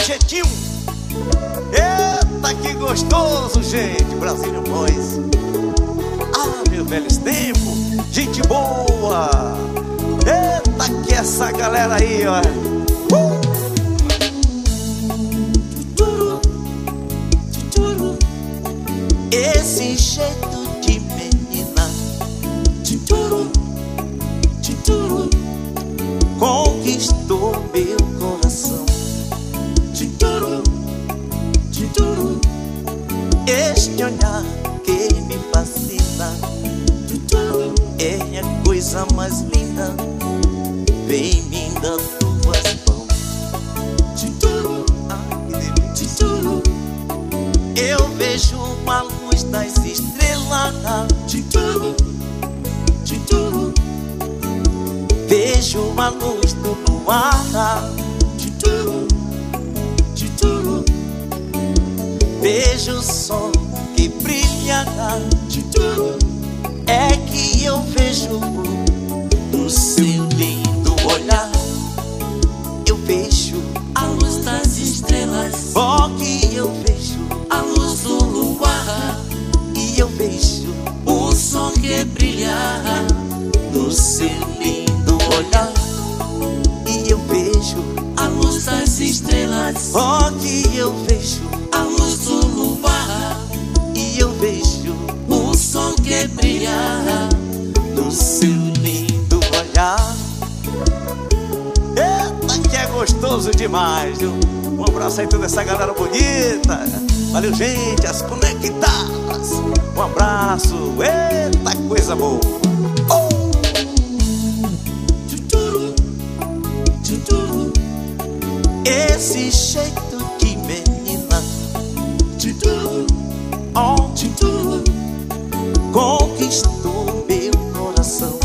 jeitinho. Eita, que gostoso, gente. Brazilian Boys. Ah, meus velhos tempos. Gente boa. Eita, que essa galera aí, ó. Esse jeito de menina conquistou meu coração. Este olhar que me fascina é a coisa mais linda. Vem me dar tuas mãos. Eu vejo uma luz das estrelas. Vejo uma luz do luar. Vejo o sol que brilha. É que eu vejo no seu lindo olhar. Eu vejo a luz das estrelas, ó, que eu vejo a luz do luar, e eu vejo o sol que brilha no seu lindo olhar. E eu vejo a luz das estrelas, ó, que eu vejo a luz do luar, e eu vejo o sol que brilha no seu lindo olhar. Eita, que é gostoso demais, viu? Um abraço aí toda essa galera bonita. Valeu, gente, as conectadas. Um abraço, eita, coisa boa. Esse jeito de menina, ó, conquistou meu coração.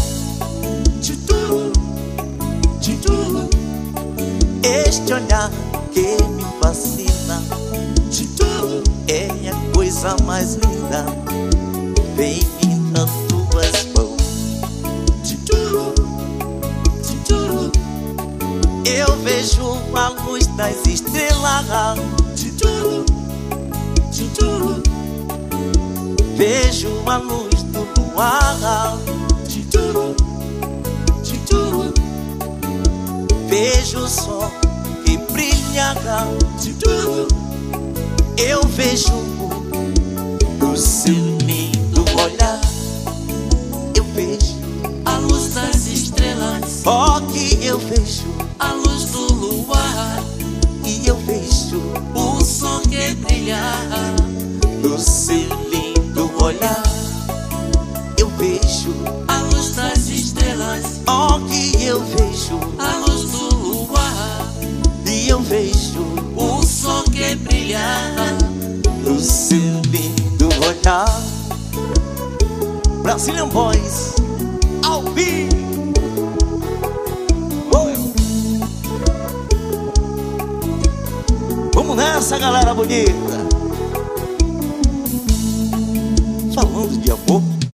Este olhar que me fascina é a coisa mais linda. Vem me dar tuas mãos. Eu vejo a luz das estrelas. Vejo a luz do luar. Vejo o sol que brilha. Eu vejo no seu lindo olhar. Eu vejo a luz das estrelas, ó, que eu vejo a luz do luar, e eu vejo o sol que brilha no seu lindo olhar. Eu vejo a luz das estrelas, ó, que eu vejo a luz do luar, e eu vejo o sol que brilha no seu lindo olhar. Brazilian Boys, ao vivo. Vamos nessa, galera bonita.